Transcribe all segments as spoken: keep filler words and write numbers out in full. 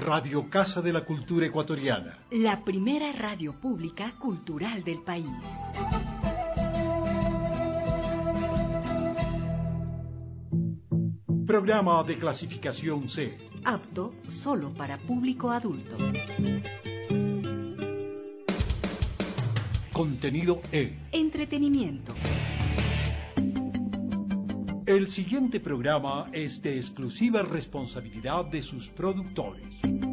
Radio Casa de la Cultura Ecuatoriana. La primera radio pública cultural del país. Programa de clasificación C. Apto solo para público adulto. Contenido E. Entretenimiento. El siguiente programa es de exclusiva responsabilidad de sus productores.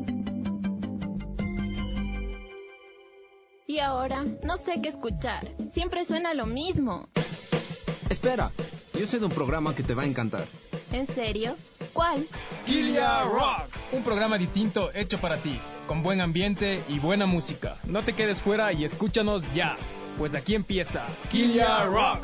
Y ahora no sé qué escuchar. Siempre suena lo mismo. Espera, yo sé de un programa que te va a encantar. ¿En serio? ¿Cuál? Killia Rock, un programa distinto hecho para ti, con buen ambiente y buena música. No te quedes fuera y escúchanos ya, pues aquí empieza Killia Rock.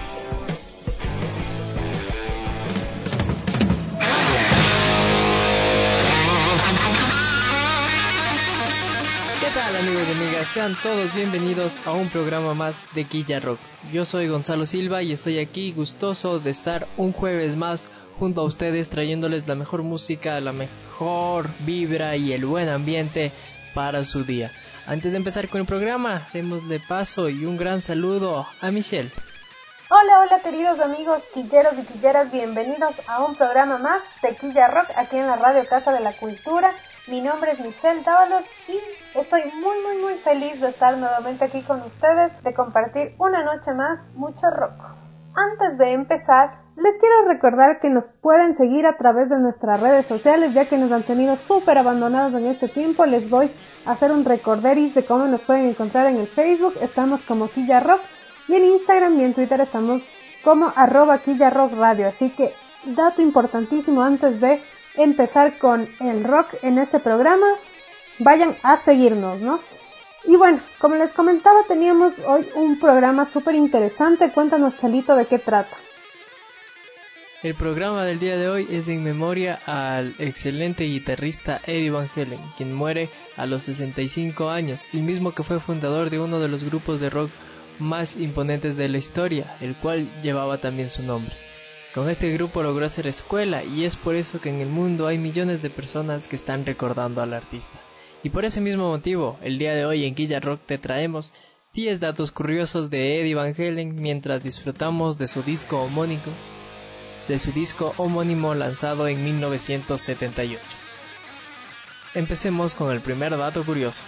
¿Qué tal, amigos y amigas? Sean todos bienvenidos a un programa más de Killia Rock. Yo soy Gonzalo Silva y estoy aquí gustoso de estar un jueves más junto a ustedes, trayéndoles la mejor música, la mejor vibra y el buen ambiente para su día. Antes de empezar con el programa, démosle paso y un gran saludo a Michelle. Hola, hola queridos amigos quilleros y quilleras, bienvenidos a un programa más de Killia Rock aquí en la Radio Casa de la Cultura. Mi nombre es Michelle Dávalos y estoy muy muy muy feliz de estar nuevamente aquí con ustedes, de compartir una noche más mucho rock. Antes de empezar, les quiero recordar que nos pueden seguir a través de nuestras redes sociales, ya que nos han tenido súper abandonados en este tiempo. Les voy a hacer un recorderis de cómo nos pueden encontrar en el Facebook. Estamos como Killia Rock, y en Instagram y en Twitter estamos como arroba Killia Rock Radio. Así que, dato importantísimo antes de empezar con el rock en este programa, vayan a seguirnos, ¿no? Y bueno, como les comentaba, teníamos hoy un programa súper interesante. Cuéntanos, Chalito, ¿de qué trata? El programa del día de hoy es en memoria al excelente guitarrista Eddie Van Halen, quien muere a los sesenta y cinco años, el mismo que fue fundador de uno de los grupos de rock más imponentes de la historia, el cual llevaba también su nombre. Con este grupo logró hacer escuela y es por eso que en el mundo hay millones de personas que están recordando al artista. Y por ese mismo motivo, el día de hoy en Killia Rock te traemos diez datos curiosos de Eddie Van Halen mientras disfrutamos de su disco homónimo, de su disco homónimo lanzado en mil novecientos setenta y ocho. Empecemos con el primer dato curioso.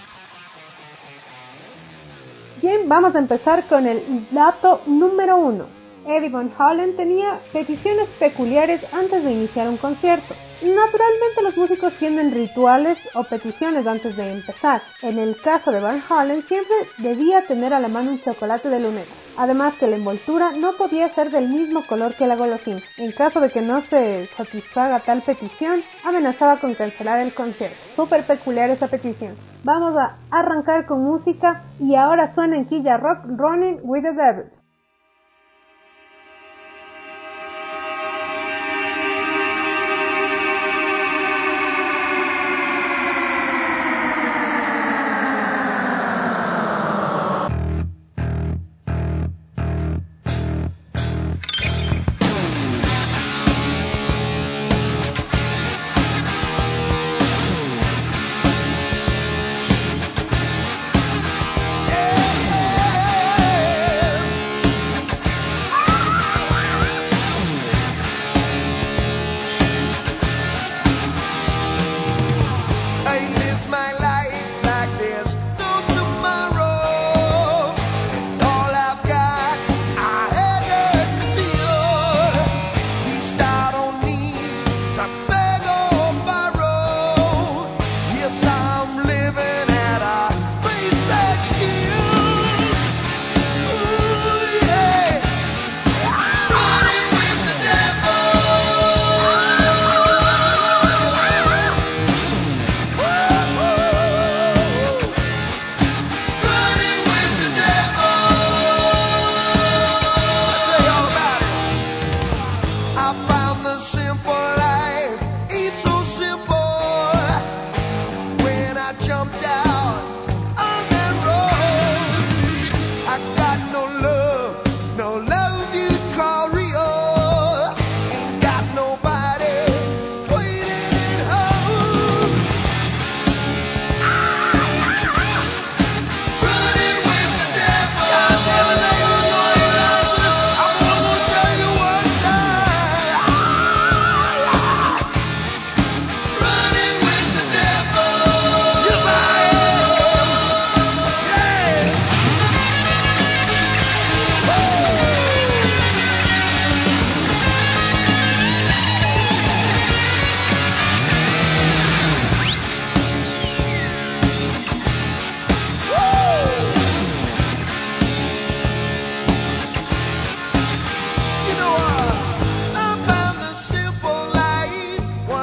Bien, vamos a empezar con el dato número uno. Eddie Van Halen tenía peticiones peculiares antes de iniciar un concierto. Naturalmente los músicos tienen rituales o peticiones antes de empezar. En el caso de Van Halen siempre debía tener a la mano un chocolate de luneta. Además que la envoltura no podía ser del mismo color que la golosina. En caso de que no se satisfaga tal petición, amenazaba con cancelar el concierto. Súper peculiar esa petición. Vamos a arrancar con música y ahora suena en Killia Rock Running with the Devil.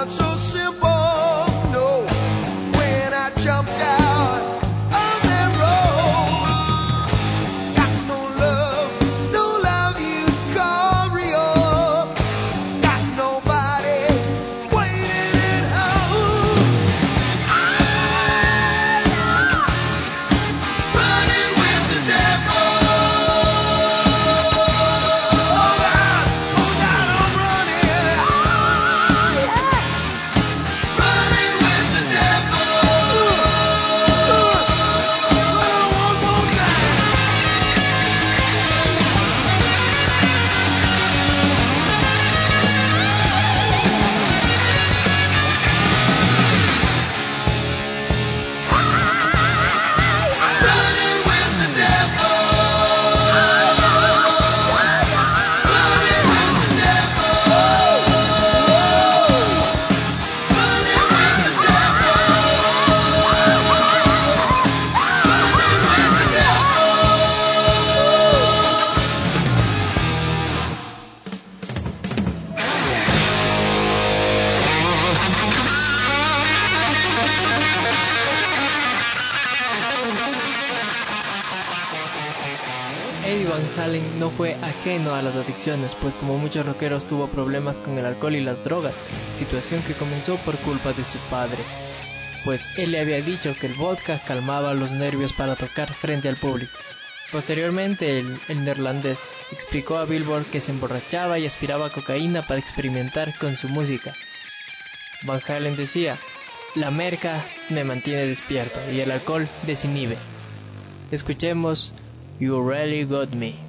Eddie Van Halen no fue ajeno a las adicciones, pues como muchos rockeros tuvo problemas con el alcohol y las drogas, situación que comenzó por culpa de su padre, pues él le había dicho que el vodka calmaba los nervios para tocar frente al público. Posteriormente, el, el neerlandés explicó a Billboard que se emborrachaba y aspiraba cocaína para experimentar con su música. Van Halen decía: "La merca me mantiene despierto y el alcohol desinhibe". Escuchemos You Really Got Me.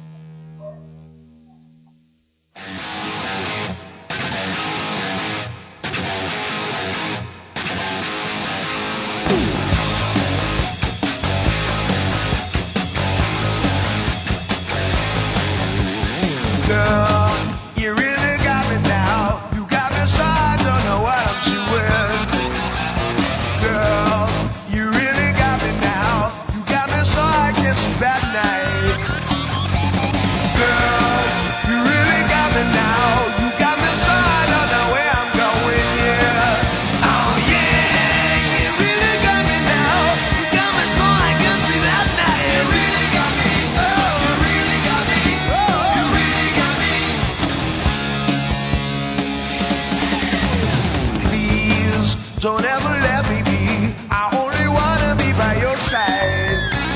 Don't ever let me be. I only wanna be by your side.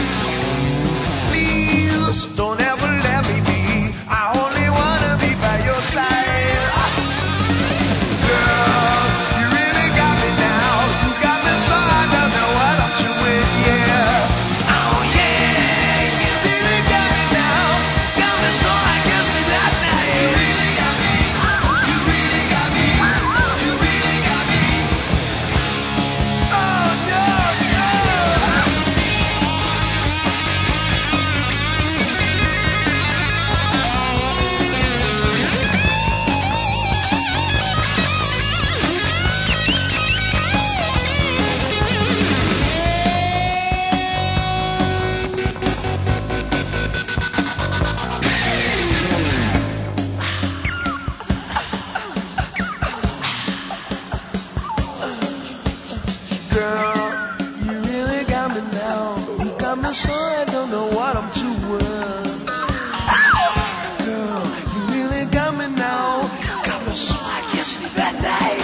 Please don't ever let me be. I only wanna be by your side. Girl, you really got me now. You got me so I don't know what I'm doing, yeah. Oh yeah, you really got me now. Got me so I can sleep at night. You really got me. You really got me. You really got me. So I don't know what I'm doing. Girl, you really got me now. Got me so I can't sleep at night.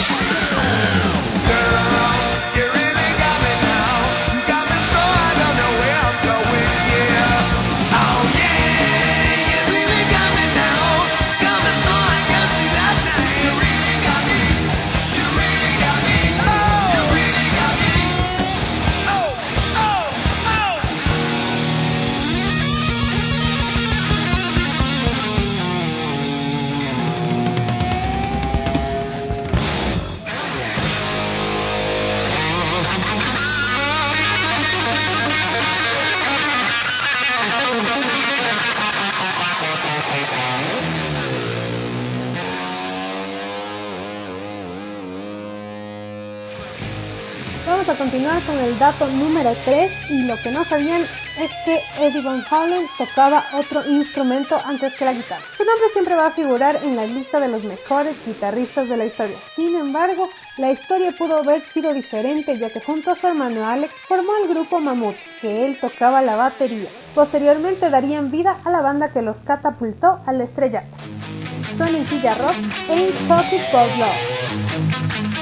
Girl, you really got me now. You got me so I don't know where I'm going, yeah. Oh yeah, you really got me now. Got me so I can't sleep at night. You really got me. You really got me. Oh, you really got me. Oh, oh. Vamos a continuar con el dato número tres y lo que no sabían es que Eddie Van Halen tocaba otro instrumento antes que la guitarra. Su nombre siempre va a figurar en la lista de los mejores guitarristas de la historia. Sin embargo, la historia pudo haber sido diferente, ya que junto a su hermano Alex formó el grupo Mammoth, que él tocaba la batería. Posteriormente darían vida a la banda que los catapultó al estrellato. Son en Quilla Rock, Ain't Talking About Love.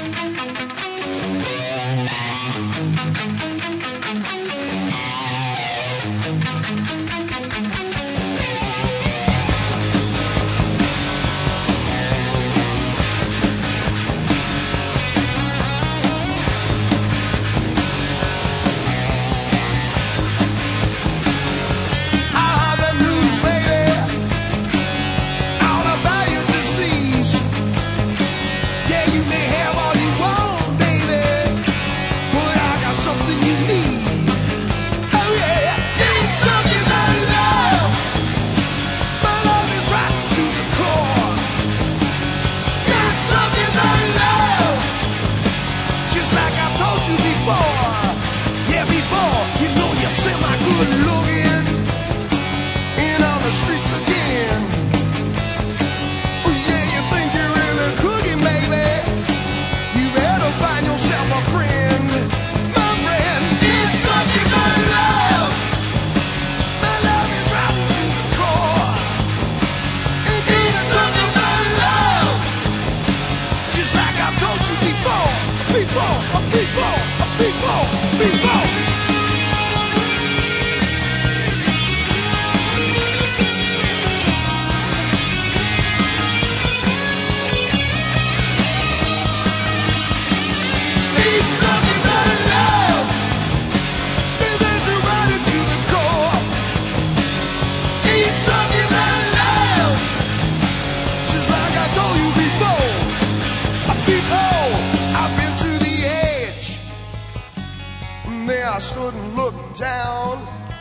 I stood and looked down.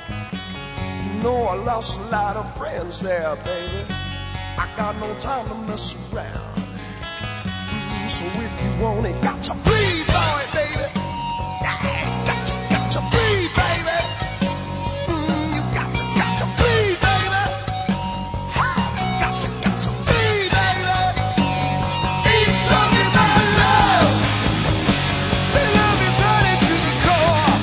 You know I lost a lot of friends there, baby. I got no time to mess around. Mm, so if you want it, got to breathe, boy, baby. Yeah, got to, got to breathe, baby. Mm, you got to, got to breathe, baby. Ha, got to, got to breathe, baby. Keep talking about love. The love is running to the core.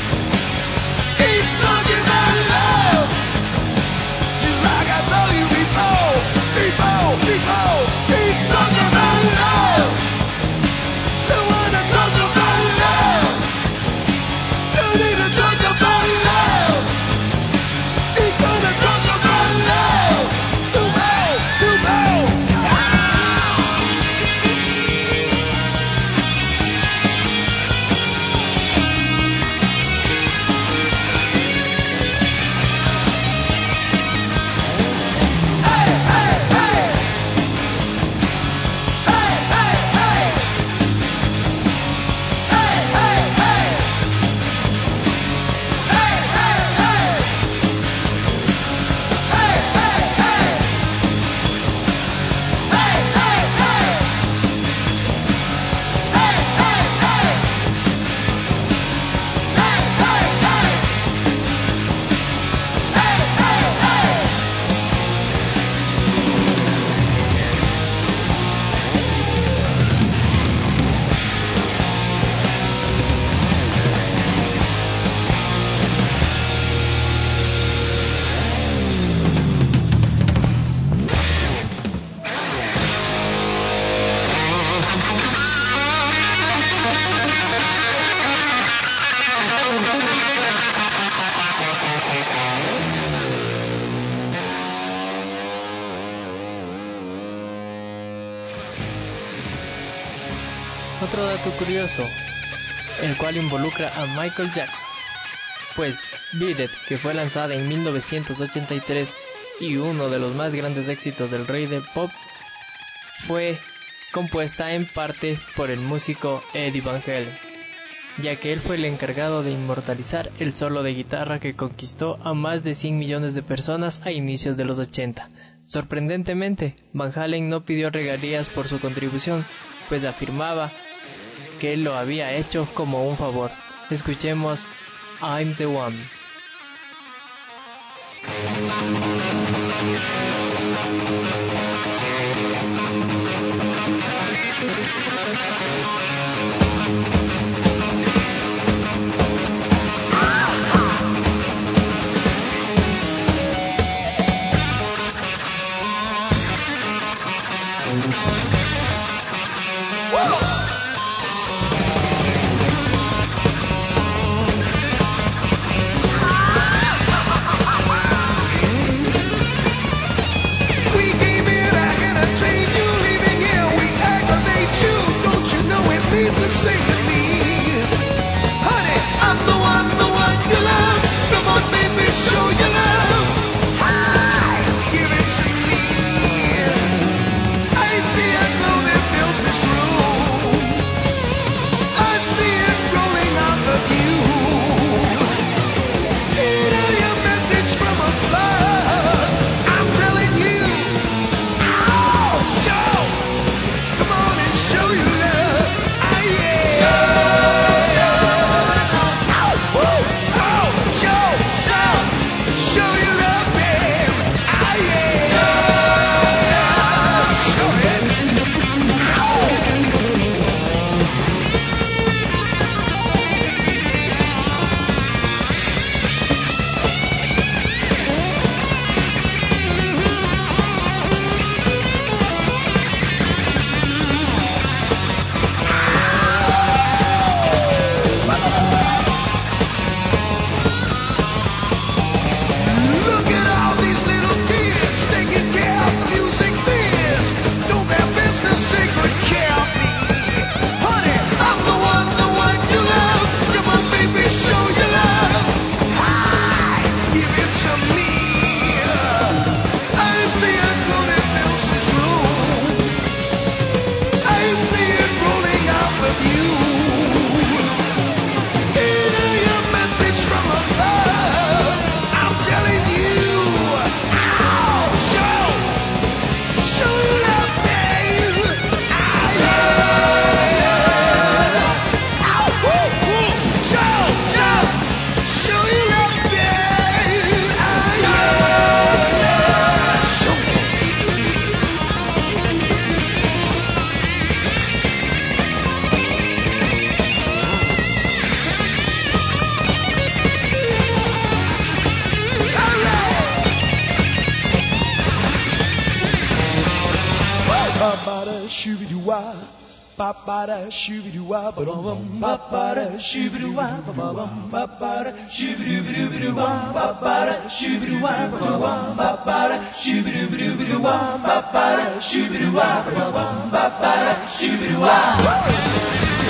Keep talking about love. Just like I told you before. Before, before. Keep talking about love. Don't wanna talk about love. Don't need to talk about love. Keep gonna talk about love. You know, you know. Hey, hey, hey. Hey, hey, hey. Hey, hey, hey. Hey, hey, hey. Hey, hey, hey. Hey, hey, hey. Hey, hey, hey. Hey, hey, hey. Hey, hey, hey. Otro dato curioso, el cual involucra a Michael Jackson, pues Beat It, que fue lanzada en mil novecientos ochenta y tres y uno de los más grandes éxitos del rey del pop, fue compuesta en parte por el músico Eddie Van Halen, ya que él fue el encargado de inmortalizar el solo de guitarra que conquistó a más de cien millones de personas a inicios de los ochenta. Sorprendentemente, Van Halen no pidió regalías por su contribución, pues afirmaba que él lo había hecho como un favor. Escuchemos I'm the One. shoo-be-doo-wah, ba-ba-da, shoo-be-doo-wah, ba-dum-bum, ba-ba-da, shoo-be-doo-wah, ba-ba-bum, ba-ba-da, shoo-be-doo-be-doo-be-doo-wah, ba-ba-da, shoo-be-doo-wah, ba-ba-bum, ba-ba-da, shoo-be-doo-be-doo-be-doo-wah, ba-ba-da, shoo-be-doo-wah, ba-ba-bum, ba-ba-da, shoo-be-doo-wah.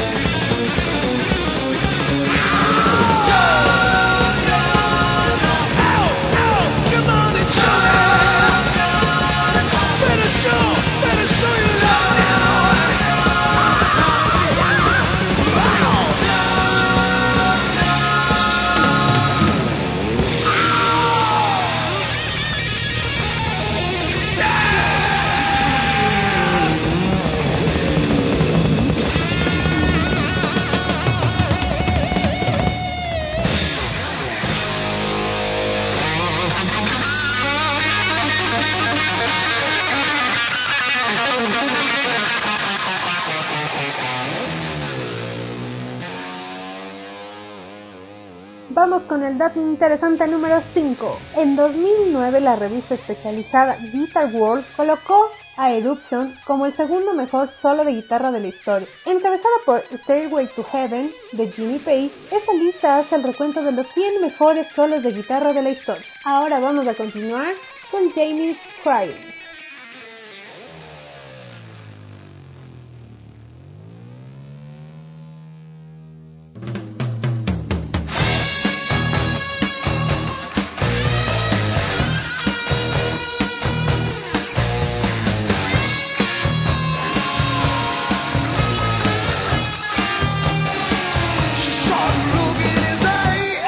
Vamos con el dato interesante número cinco. En dos mil nueve la revista especializada Guitar World colocó a Eruption como el segundo mejor solo de guitarra de la historia. Encabezada por Stairway to Heaven de Jimmy Page, esta lista hace el recuento de los cien mejores solos de guitarra de la historia. Ahora vamos a continuar con Jamie's Crying.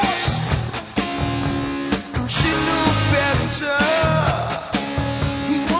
He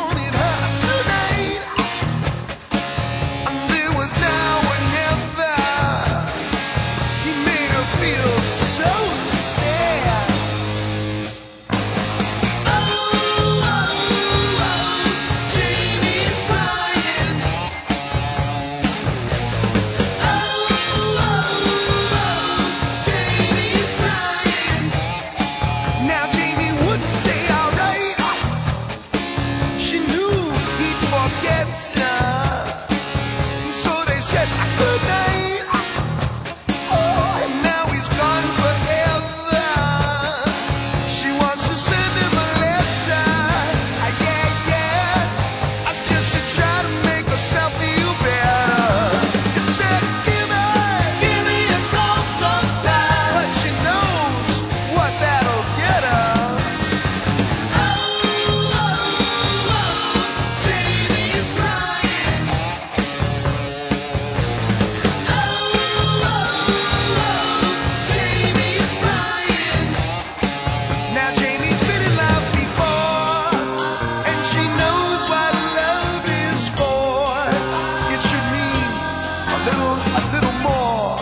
little, a little more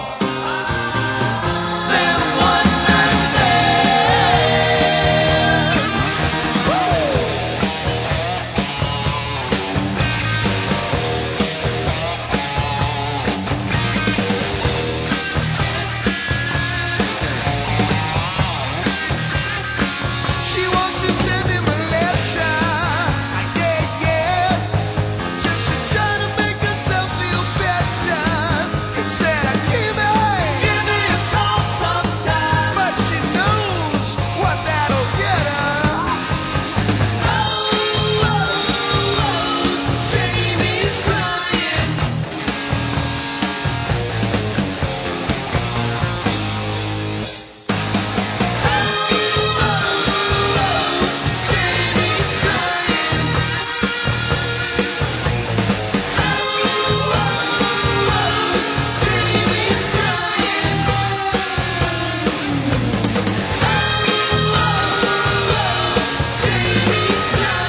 than one night stand. Woo! She wants to send him a letter, yeah, yeah. Says she's trying to make herself feel better. Instead of giving, give me a call sometime. But she knows what that'll get her. Oh, oh, oh, Jamie's crying. Jamie's crying. Jamie's crying. Jamie's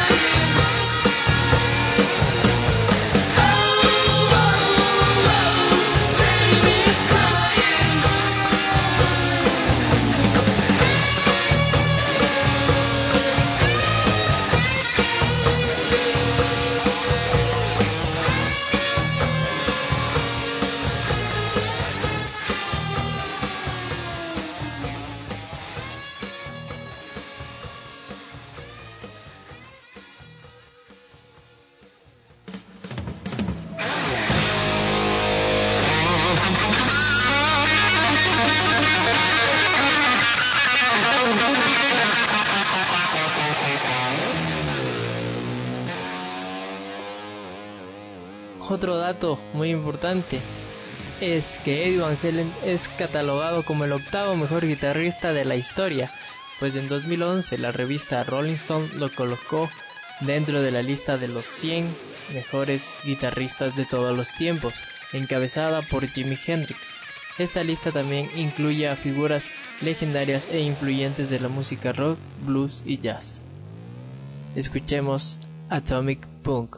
Otro dato muy importante es que Eddie Van Halen es catalogado como el octavo mejor guitarrista de la historia, pues en dos mil once la revista Rolling Stone lo colocó dentro de la lista de los cien mejores guitarristas de todos los tiempos, encabezada por Jimi Hendrix. Esta lista también incluye a figuras legendarias e influyentes de la música rock, blues y jazz. Escuchemos Atomic Punk.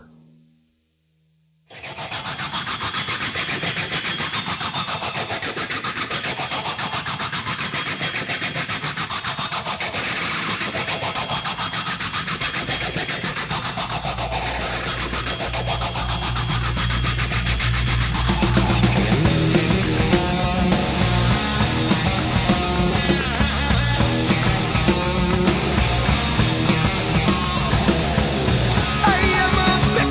I am a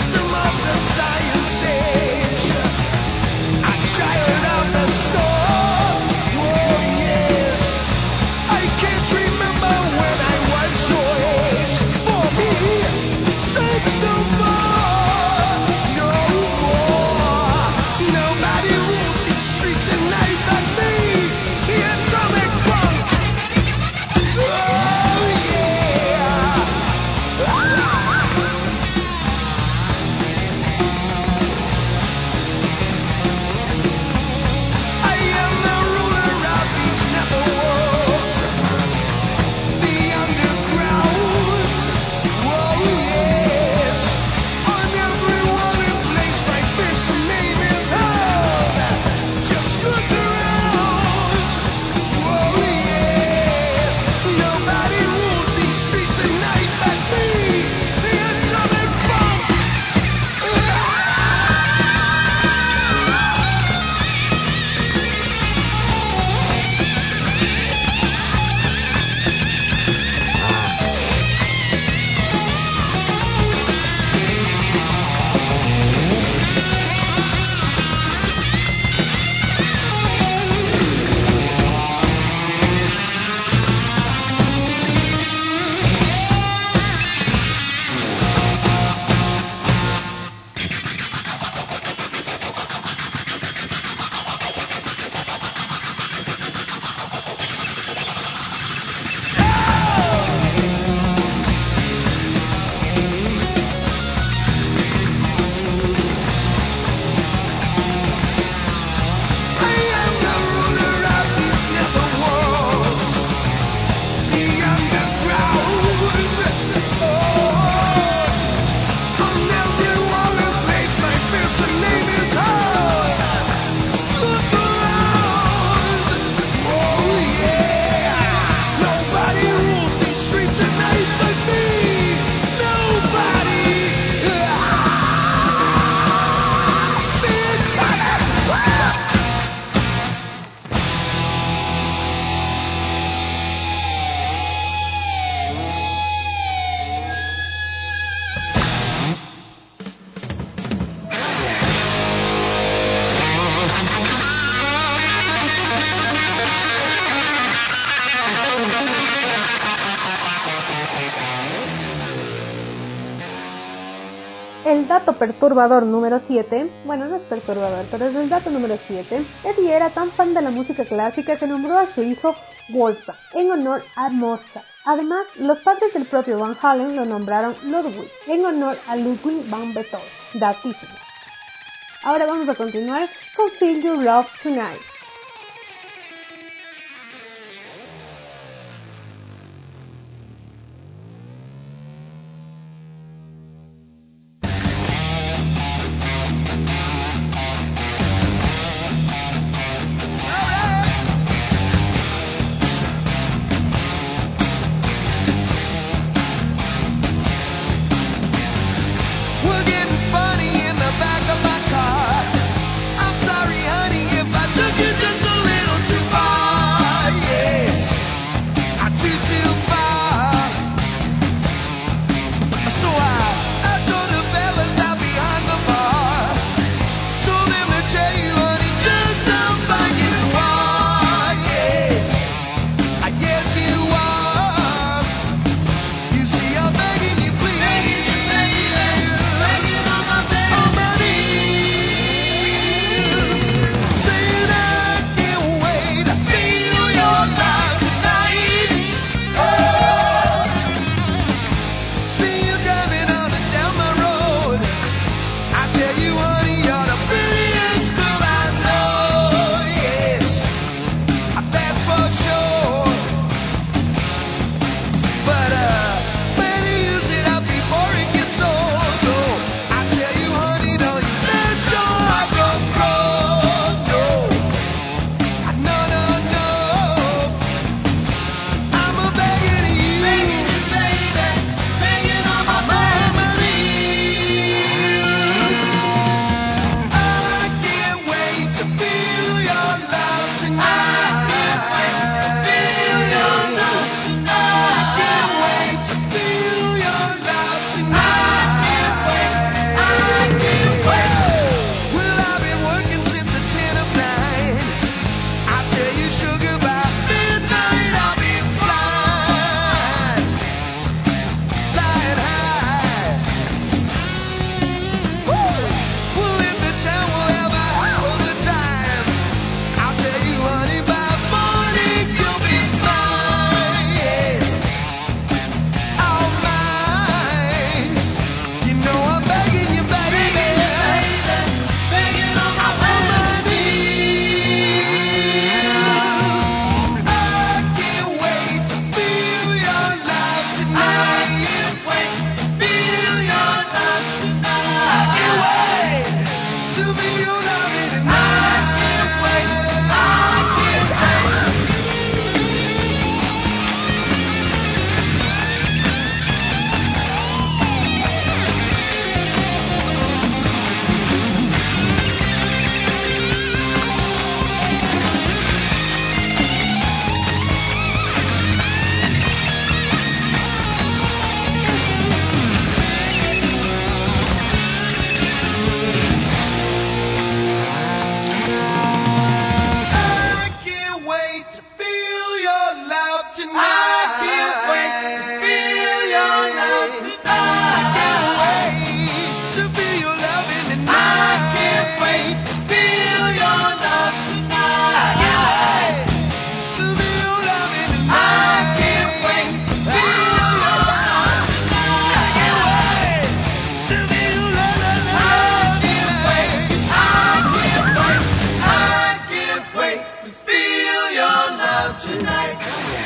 el dato perturbador número siete, bueno, no es perturbador, pero es el dato número siete, Eddie era tan fan de la música clásica que nombró a su hijo Wolfgang en honor a Mozart. Además, los padres del propio Van Halen lo nombraron Ludwig en honor a Ludwig van Beethoven. Datísimo. Ahora vamos a continuar con Feel Your Love Tonight. We're getting funny in the back of my car. I'm sorry, honey, if I took you just a little too far. Yes, I too too far. So I, I told the fellas out behind the bar, told them to tell you, honey, just how fine you are. Yes, I guess you are. You see, I'm begging you, please. Saying I can't wait to feel your love tonight. See you driving on and down my road. I tell you, honey, you're the prettiest girl I know. Yes, that's for sure. But uh, better use it up before it gets old. Oh, I tell you, honey, don't you let your heart run cold. No, no, no, no. I'm a begging you, begging you, baby, begging on my knees. I can't wait to feel your love tonight. Feel your love tonight. I can't wait to feel your love tonight. I can't wait. Well, I've been working since the ten of nine. I tell you, sugar, by midnight I'll be flying, flying high. Well, in the town we'll have a hell of a time. I'll tell you, honey, by morning you'll be mine. Yes, all mine. You know I'm begging you, baby, begging on my knees. I can't wait to feel your love tonight. I can't wait to feel your love tonight. I can't wait to feel your love tonight. I can't wait. I can't wait. I can't wait to feel your love tonight. I can't wait to feel your love tonight. I can't wait to feel your loving tonight. I can't wait to feel your love tonight. I can't wait to feel your loving tonight. I can't wait to feel your love tonight. I can't wait to feel your love tonight. I can't wait. I can't wait. I can't wait to feel your love tonight.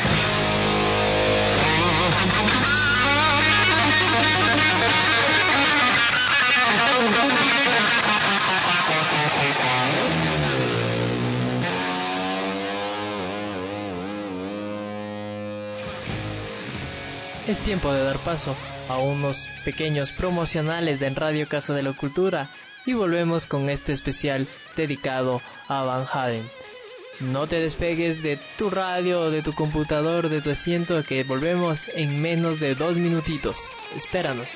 Es tiempo de dar paso a unos pequeños promocionales de Radio Casa de la Cultura y volvemos con este especial dedicado a Van Halen. No te despegues de tu radio, de tu computador, de tu asiento, que volvemos en menos de dos minutitos. Espéranos.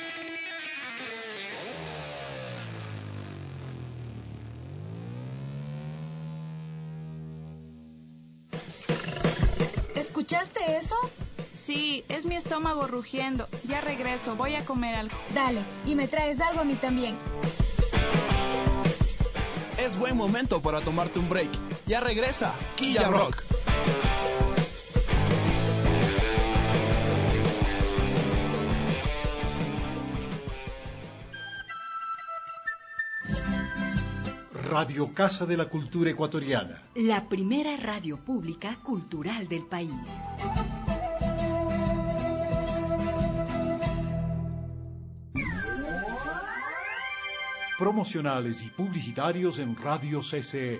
¿Escuchaste eso? Sí, es mi estómago rugiendo. ya regreso, voy a comer algo. Dale, y me traes algo a mí también. Es buen momento para tomarte un break. Ya regresa, Quilla Rock. Radio Casa de la Cultura Ecuatoriana. La primera radio pública cultural del país. Promocionales y publicitarios en Radio C C E.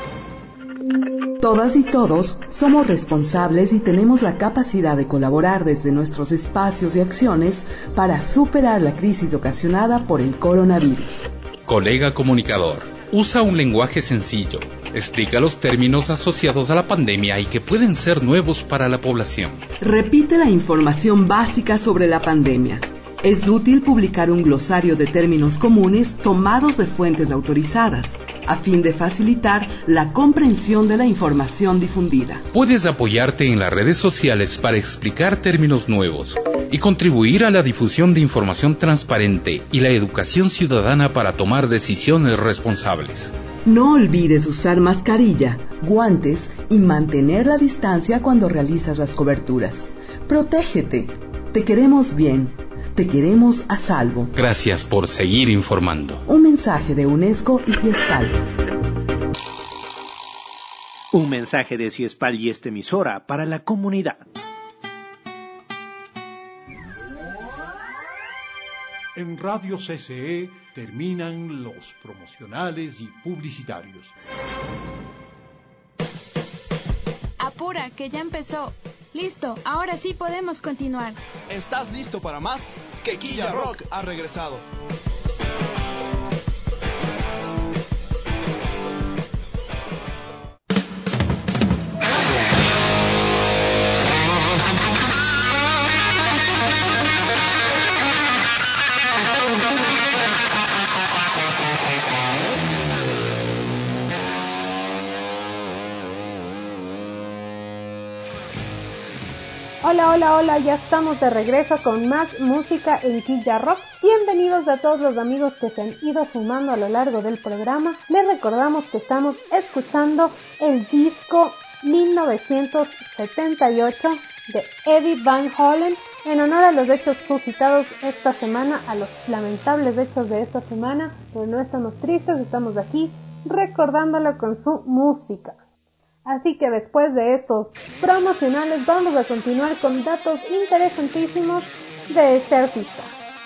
Todas y todos somos responsables y tenemos la capacidad de colaborar desde nuestros espacios y acciones para superar la crisis ocasionada por el coronavirus. Colega comunicador, usa un lenguaje sencillo. Explica los términos asociados a la pandemia y que pueden ser nuevos para la población. Repite la información básica sobre la pandemia. Es útil publicar un glosario de términos comunes tomados de fuentes autorizadas, a fin de facilitar la comprensión de la información difundida. Puedes apoyarte en las redes sociales para explicar términos nuevos y contribuir a la difusión de información transparente y la educación ciudadana para tomar decisiones responsables. No olvides usar mascarilla, guantes y mantener la distancia cuando realizas las coberturas. Protégete. Te queremos bien. Te queremos a salvo. Gracias por seguir informando. Un mensaje de UNESCO y Ciespal. Un mensaje de Ciespal y esta emisora para la comunidad. En Radio C C E terminan los promocionales y publicitarios. Apura, que ya empezó. Listo, ahora sí podemos continuar. ¿Estás listo para más? Que Quilla Rock ha regresado. Hola, hola, hola, ya estamos de regreso con más música en Quilla Rock. Bienvenidos a todos los amigos que se han ido sumando a lo largo del programa. Les recordamos que estamos escuchando el disco mil novecientos setenta y ocho de Eddie Van Halen en honor a los hechos suscitados esta semana, a los lamentables hechos de esta semana, pero no estamos tristes, estamos aquí recordándolo con su música. Así que después de estos promocionales vamos a continuar con datos interesantísimos de este artista.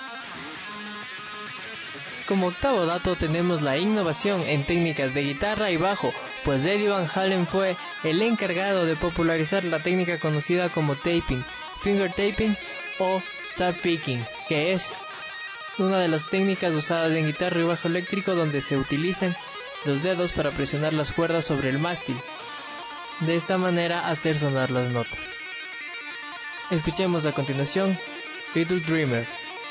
Como octavo dato tenemos la innovación en técnicas de guitarra y bajo, pues Eddie Van Halen fue el encargado de popularizar la técnica conocida como taping, finger taping o tar picking, que es una de las técnicas usadas en guitarra y bajo eléctrico donde se utilizan los dedos para presionar las cuerdas sobre el mástil. De esta manera hacer sonar las notas. Escuchemos a continuación Little Dreamer.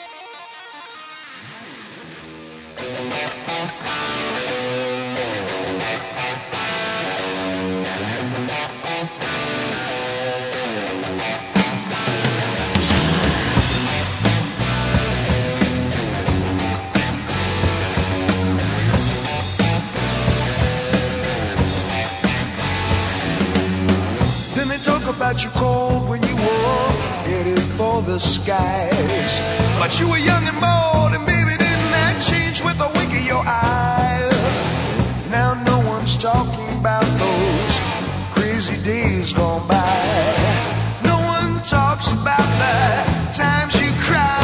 About you cold when you were headed for the skies, but you were young and bold, and baby, didn't that change with a wink of your eye? Now no one's talking about those crazy days gone by. No one talks about the times you cried.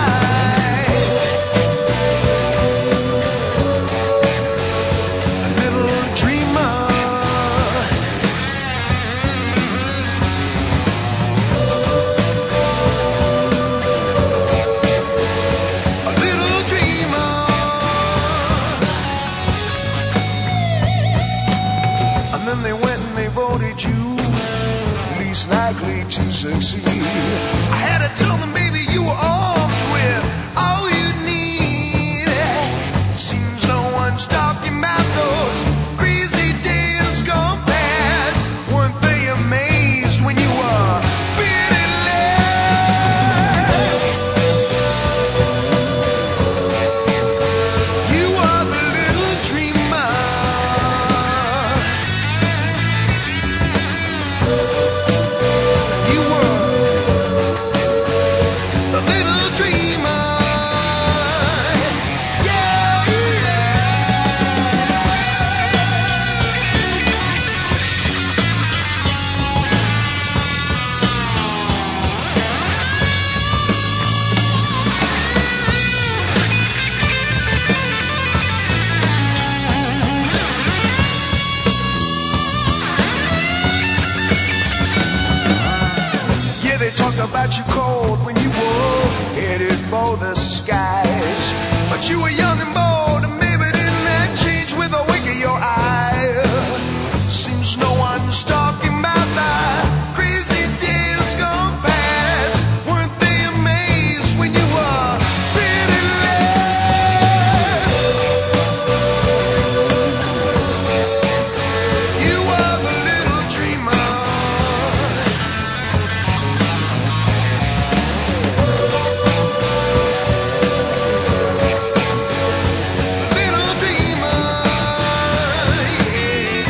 A little dreamer, likely to succeed. I had to tell them, baby, you were armed with all you need. Seems no one's talking about those crazy days gone past. Weren't they amazed when you were bearded last? about your cold when you were headed for the skies. But you were young and bold, and maybe didn't that change with a wink of your eye? Seems no one's talking about the crazy days gone past. Weren't they amazed when you were pitiless? You were the little dreamer. Little dreamer, yeah.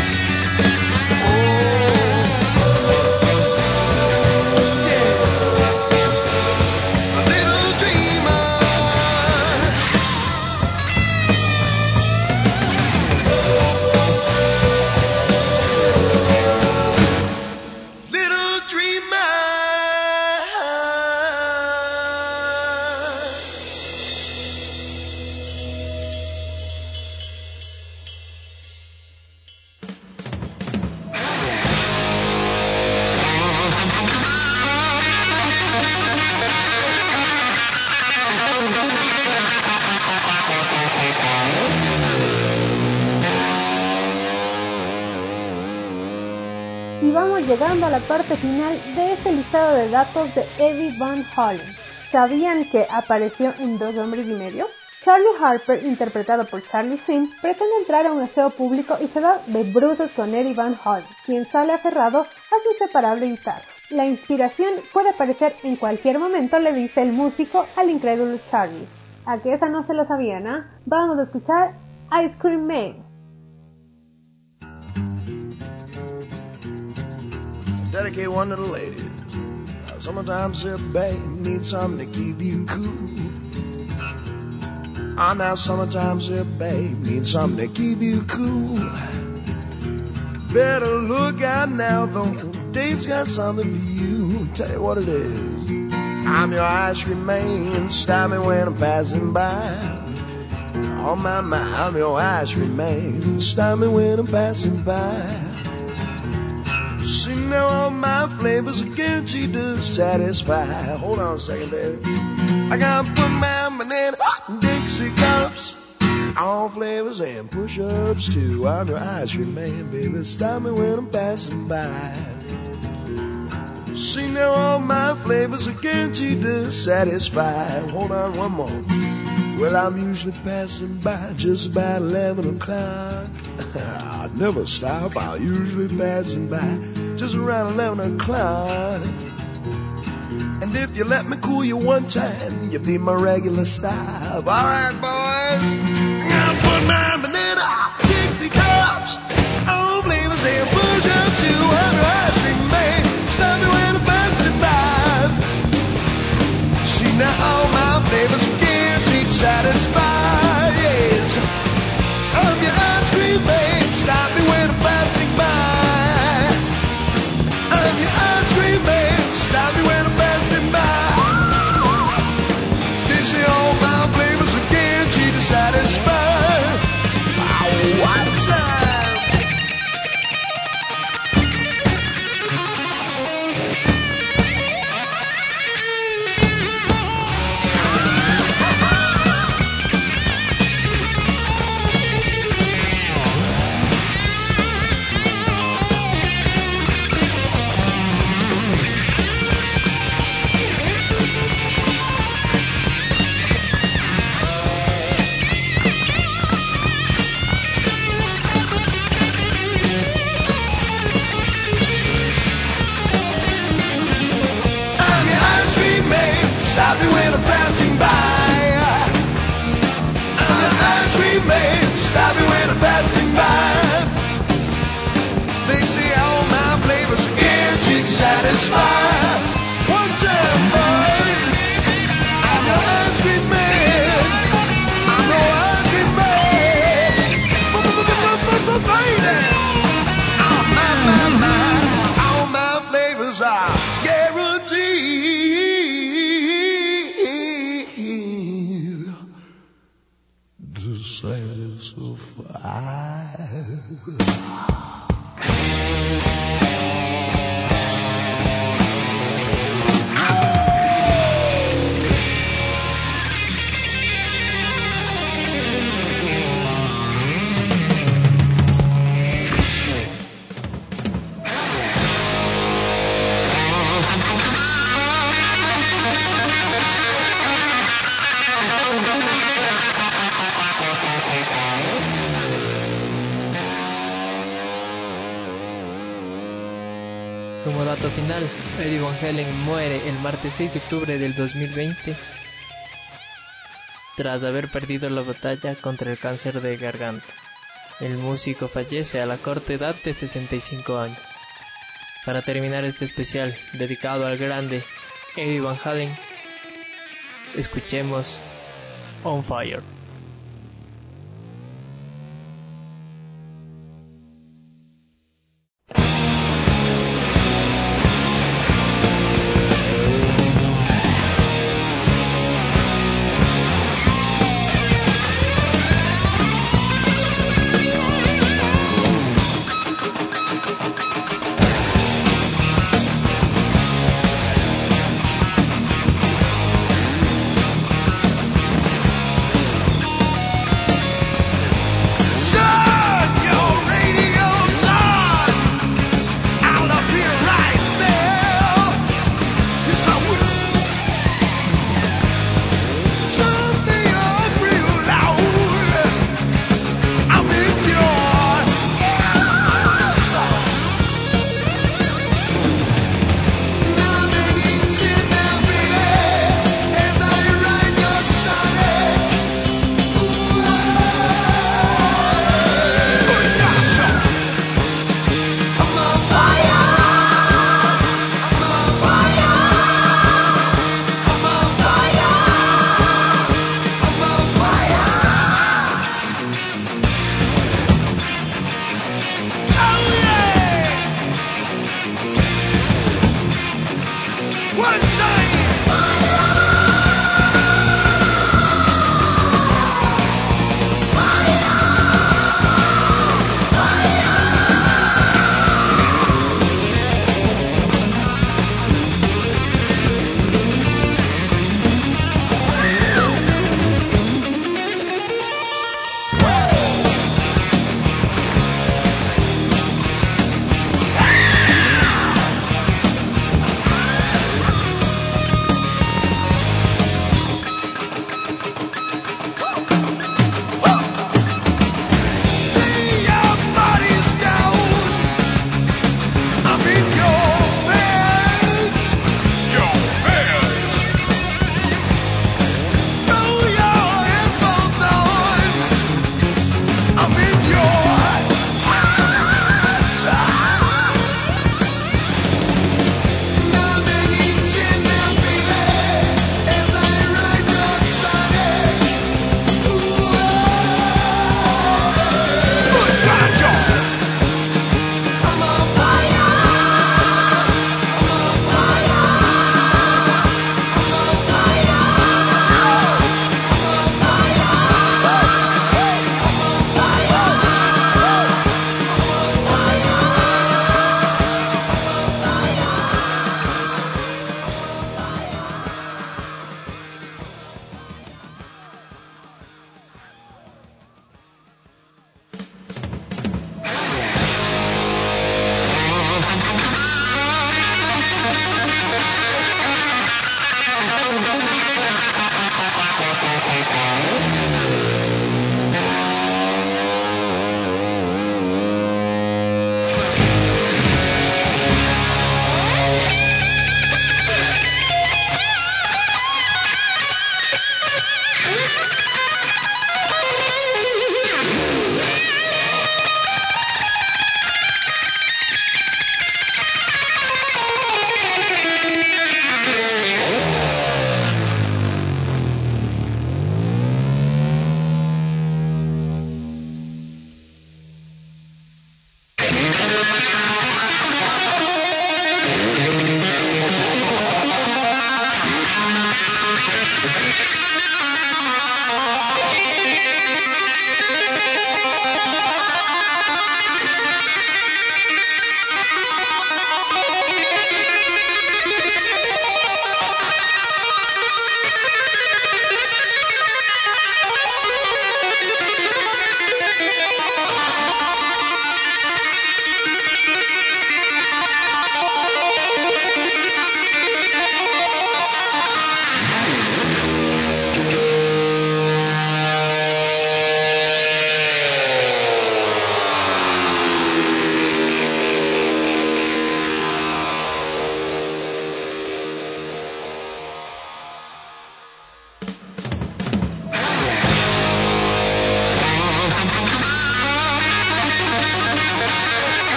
Y vamos llegando a la parte final de este listado de datos de Eddie Van Halen. ¿Sabían que apareció en Dos hombres y medio? Charlie Harper, interpretado por Charlie Sheen, pretende entrar a un aseo público y se da de bruces con Eddie Van Halen, quien sale aferrado a su inseparable guitarra. La inspiración puede aparecer en cualquier momento, le dice el músico al incrédulo Charlie. ¿A que esa no se lo sabían, ah? ¿eh? Vamos a escuchar Ice Cream Man. Dedicate one to the ladies. Sometimes a babe needs something to keep you cool. Ah, now sometimes a babe needs something to keep you cool. Better look out now, though. Dave's got something for you. Tell you what it is. I'm your ice cream man. Stop me when I'm passing by. Oh my, my, I'm your ice cream man. Stop me when I'm passing by. See now all my flavors are guaranteed to satisfy. Hold on a second, baby. I gotta put my banana in Dixie cups. All flavors and push-ups too. I'm your ice cream man, baby. Stop me when I'm passing by. See now all my flavors are guaranteed to satisfy. Hold on one more. Well, I'm usually passing by just about eleven o'clock. I never stop, I'm usually passing by just around eleven o'clock. And if you let me cool you one time, you'll be my regular stop. Alright, boys, I'm gonna put my banana Dixie cups, all flavors and push-ups too. I'm your ice cream man, stop me when I'm passing by. See now all my flavors are guaranteed to satisfy. Yes, I'm your ice cream man, stop me when I'm passing by. I'm your ice cream man, stop me when I'm passing by. They say all my flavors are guaranteed to satisfy. Oh, one time. Stop me when I'm passing by. I'm your ice cream man. Stop me when I'm passing by. They say all my flavors are guaranteed to satisfy. One time, boys. I'm your ice cream man. I'm your ice cream man. All my, my, my, all my flavors are guaranteed to satisfy. Como dato final, Eddie Van Halen muere el martes seis de octubre del dos mil veinte tras haber perdido la batalla contra el cáncer de garganta. El músico fallece a la corta edad de sesenta y cinco años. Para terminar este especial dedicado al grande Eddie Van Halen, escuchemos On Fire. Thank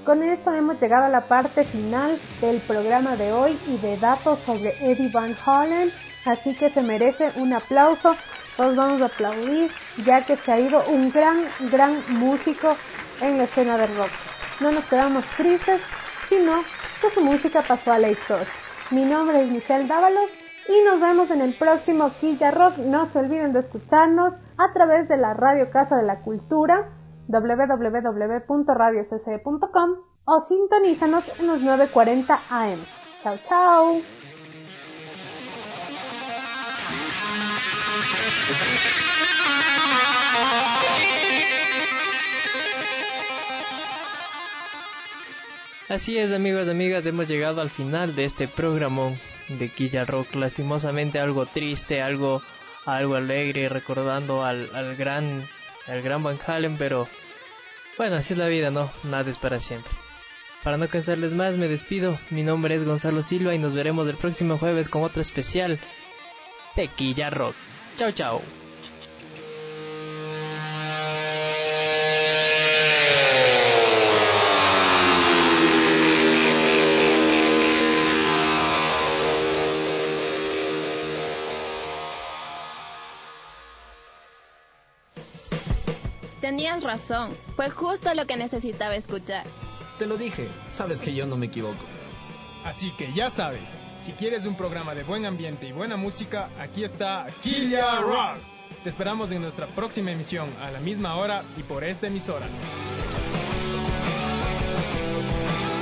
Con esto hemos llegado a la parte final del programa de hoy y de datos sobre Eddie Van Halen, así que se merece un aplauso. Todos vamos a aplaudir ya que se ha ido un gran, gran músico en la escena del rock. No nos quedamos tristes, sino que su música pasó a la historia. Mi nombre es Michelle Dávalos y nos vemos en el próximo Quilla Rock. No se olviden de escucharnos a través de la Radio Casa de la Cultura, doble u doble u doble u punto radio c c punto com, o sintonízanos en los nueve cuarenta a eme. Chao, chao. Así es, amigos y amigas, hemos llegado al final de este programón de Quilla Rock. Lastimosamente algo triste, algo algo alegre, recordando al, al gran al gran Van Halen, pero bueno, así es la vida, ¿no? Nada es para siempre. Para no cansarles más, me despido. Mi nombre es Gonzalo Silva y nos veremos el próximo jueves con otro especial de Quilla Rock. Chao, chao. Tenías razón, fue justo lo que necesitaba escuchar. Te lo dije, sabes que yo no me equivoco. Así que ya sabes, si quieres un programa de buen ambiente y buena música, aquí está Quilla Rock. Te esperamos en nuestra próxima emisión a la misma hora y por esta emisora.